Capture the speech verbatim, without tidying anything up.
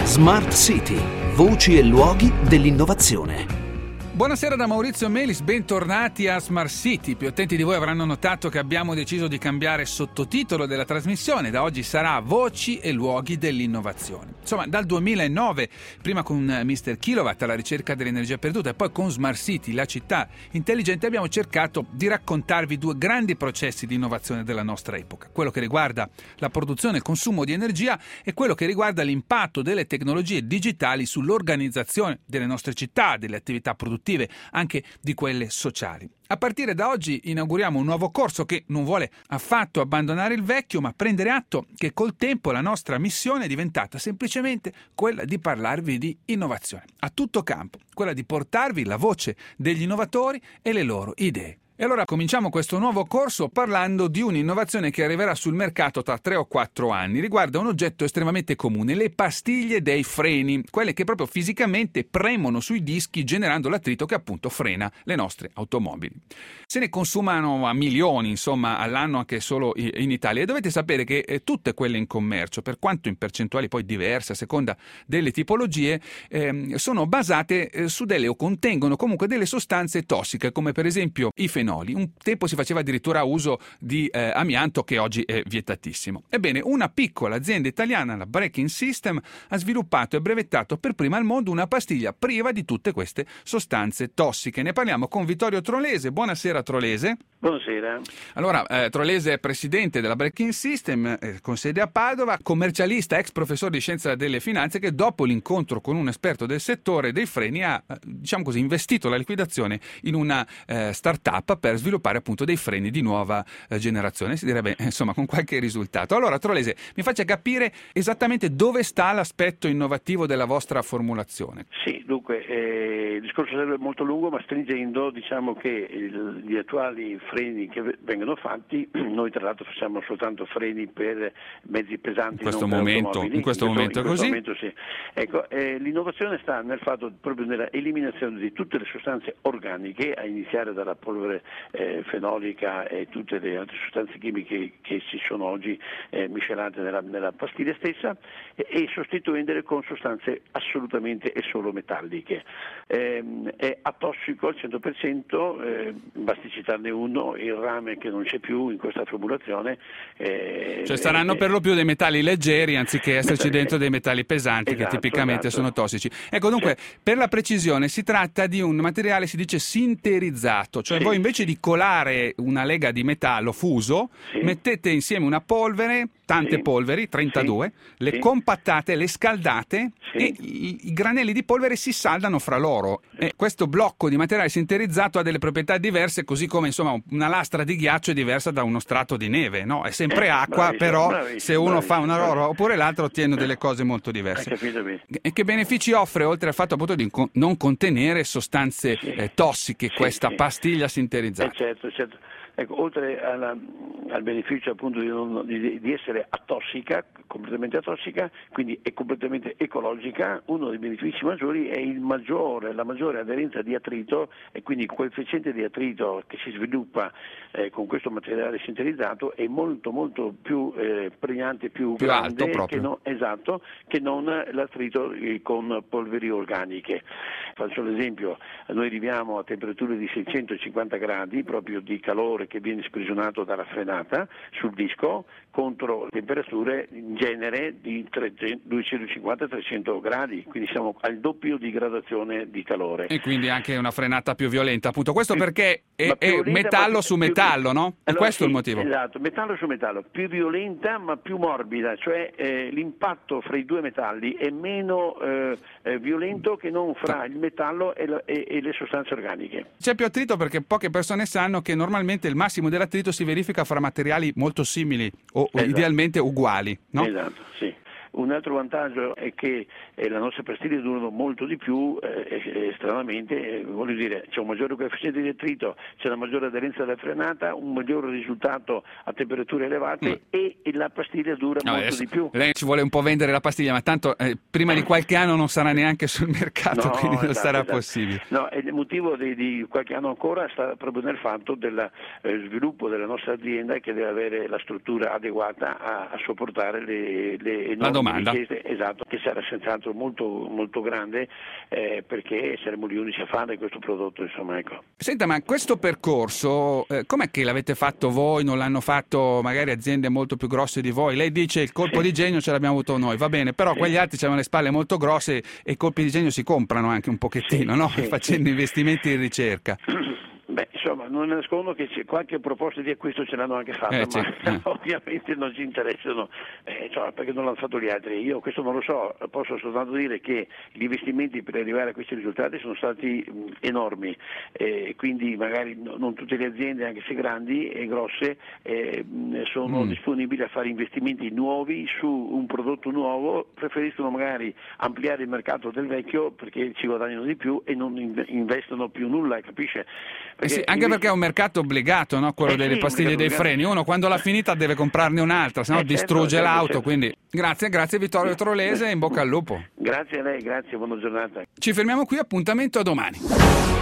Smart City, voci e luoghi dell'innovazione. Buonasera da Maurizio Melis, bentornati a Smart City. Più attenti di voi avranno notato che abbiamo deciso di cambiare sottotitolo della trasmissione. Da oggi sarà Voci e luoghi dell'innovazione. Insomma, dal duemilanove, prima con mister Kilowatt alla ricerca dell'energia perduta e poi con Smart City, la città intelligente, abbiamo cercato di raccontarvi due grandi processi di innovazione della nostra epoca. Quello che riguarda la produzione e il consumo di energia e quello che riguarda l'impatto delle tecnologie digitali sull'organizzazione delle nostre città, delle attività produttive, anche di quelle sociali. A partire da oggi inauguriamo un nuovo corso che non vuole affatto abbandonare il vecchio, ma prendere atto che col tempo la nostra missione è diventata semplicemente quella di parlarvi di innovazione a tutto campo, quella di portarvi la voce degli innovatori e le loro idee. E allora cominciamo questo nuovo corso parlando di un'innovazione che arriverà sul mercato tra tre o quattro anni. Riguarda un oggetto estremamente comune, le pastiglie dei freni, quelle che proprio fisicamente premono sui dischi generando l'attrito che appunto frena le nostre automobili. Se ne consumano a milioni, insomma, all'anno anche solo in Italia. E dovete sapere che eh, tutte quelle in commercio, per quanto in percentuali poi diverse a seconda delle tipologie, eh, sono basate eh, su delle o contengono comunque delle sostanze tossiche, come per esempio i fenoli. Un tempo si faceva addirittura uso di eh, amianto, che oggi è vietatissimo. Ebbene, una piccola azienda italiana, la Braking System, ha sviluppato e brevettato per prima al mondo una pastiglia priva di tutte queste sostanze tossiche. Ne parliamo con Vittorio Trolese. Buonasera Trolese. Buonasera. Allora, eh, Trolese è presidente della Braking System, eh, con sede a Padova, commercialista, ex professore di scienza delle finanze, che dopo l'incontro con un esperto del settore dei freni ha, eh, diciamo così, investito la liquidazione in una eh, start-up per sviluppare appunto dei freni di nuova eh, generazione, si direbbe insomma con qualche risultato. Allora Trolese, mi faccia capire esattamente dove sta l'aspetto innovativo della vostra formulazione. Sì, dunque eh, il discorso sarebbe molto lungo, ma stringendo diciamo che il, gli attuali freni che vengono fatti, noi tra l'altro facciamo soltanto freni per mezzi pesanti, in questo non momento, per in questo in momento questo, è in così? questo momento sì. Ecco, eh, l'innovazione sta nel fatto proprio nella eliminazione di tutte le sostanze organiche, a iniziare dalla polvere eh, fenolica e tutte le altre sostanze chimiche che ci sono oggi eh, miscelate nella, nella pastiglia stessa, e, e sostituendole con sostanze assolutamente e solo metalliche. Eh, è atossico al cento per cento, eh, basti citarne uno, il rame, che non c'è più in questa formulazione. Eh, cioè saranno eh, per lo più dei metalli leggeri anziché esserci metalli, dentro dei metalli pesanti, esatto, che tipicamente esatto. sono tossici. Ecco, dunque, sì. Per la precisione si tratta di un materiale, si dice sinterizzato, cioè sì, voi invece sì. di colare una lega di metallo fuso, sì. mettete insieme una polvere, tante sì. polveri, trentadue, sì. le sì. compattate, le scaldate sì. e i, i granelli di polvere si saldano fra loro. E questo blocco di materiale sinterizzato ha delle proprietà diverse, così come insomma una lastra di ghiaccio è diversa da uno strato di neve, no? È sempre eh, acqua, però bravissimo, se uno bravissimo, fa una roba oppure l'altro ottiene delle cose molto diverse. Hai capito bene. E che benefici offre, oltre al fatto appunto di non contenere sostanze sì. eh, tossiche, sì, questa sì. pastiglia sintetizzata? Eh, certo, certo. Ecco, oltre alla, al beneficio appunto di, non, di, di essere atossica, completamente atossica, quindi è completamente ecologica, uno dei benefici maggiori è il maggiore, la maggiore aderenza di attrito, e quindi il coefficiente di attrito che si sviluppa eh, con questo materiale sintetizzato è molto molto più eh, pregnante, più, più grande alto proprio. Che non, esatto, che non l'attrito eh, con polveri organiche. Faccio l'esempio, noi arriviamo a temperature di seicentocinquanta gradi proprio di calore che viene sprigionato dalla frenata sul disco, contro temperature in genere di duecentocinquanta trecento gradi, quindi siamo al doppio di gradazione di calore. E quindi anche una frenata più violenta, appunto. Questo più, perché è, è violenta, metallo ma, su più, metallo, no? E allora, questo sì, è il motivo. Esatto, metallo su metallo, più violenta ma più morbida, cioè eh, l'impatto fra i due metalli è meno eh, eh, violento che non fra il metallo e, la, e, e le sostanze organiche. C'è più attrito perché poche persone sanno che normalmente il massimo dell'attrito si verifica fra materiali molto simili o, o esatto. idealmente uguali, no? Esatto, sì. Un altro vantaggio è che eh, le nostre pastiglie durano molto di più, eh, eh, stranamente, eh, voglio dire, c'è un maggiore coefficiente di attrito, c'è una maggiore aderenza alla frenata, un migliore risultato a temperature elevate mm. e, e la pastiglia dura no, molto di più. Lei ci vuole un po' vendere la pastiglia, ma tanto eh, prima di qualche anno non sarà neanche sul mercato, no, quindi non esatto, sarà esatto. possibile. No, e il motivo di, di qualche anno ancora sta proprio nel fatto del eh, sviluppo della nostra azienda, che deve avere la struttura adeguata a, a sopportare le, le enormi domanda. Richieste, esatto, che sarà senz'altro molto, molto grande eh, perché saremo gli unici a fare questo prodotto, insomma, ecco. Senta, ma questo percorso eh, com'è che l'avete fatto voi, non l'hanno fatto magari aziende molto più grosse di voi? Lei dice il colpo sì. di genio ce l'abbiamo avuto noi, va bene, però sì. quegli altri hanno le spalle molto grosse e i colpi di genio si comprano anche un pochettino, sì, no? sì, Facendo sì. investimenti in ricerca. Beh, insomma, non nascondo che c'è qualche proposta di acquisto ce l'hanno anche fatta, Eh, ma eh. ovviamente non ci interessano, eh, insomma, perché non l'hanno fatto gli altri. Io questo non lo so, posso soltanto dire che gli investimenti per arrivare a questi risultati sono stati mh, enormi, eh, quindi magari no, non tutte le aziende, anche se grandi e grosse, eh, mh, sono Mm. disponibili a fare investimenti nuovi su un prodotto nuovo, preferiscono magari ampliare il mercato del vecchio perché ci guadagnano di più e non in- investono più nulla, capisce? Eh sì, anche perché è un mercato obbligato, no? Quello Eh delle sì, pastiglie un dei mercato freni. Uno quando l'ha finita deve comprarne un'altra, sennò Eh, certo, distrugge certo, l'auto. certo. Quindi grazie, grazie Vittorio Trolese, in bocca al lupo. Grazie a lei, grazie, buona giornata. Ci fermiamo qui, appuntamento a domani.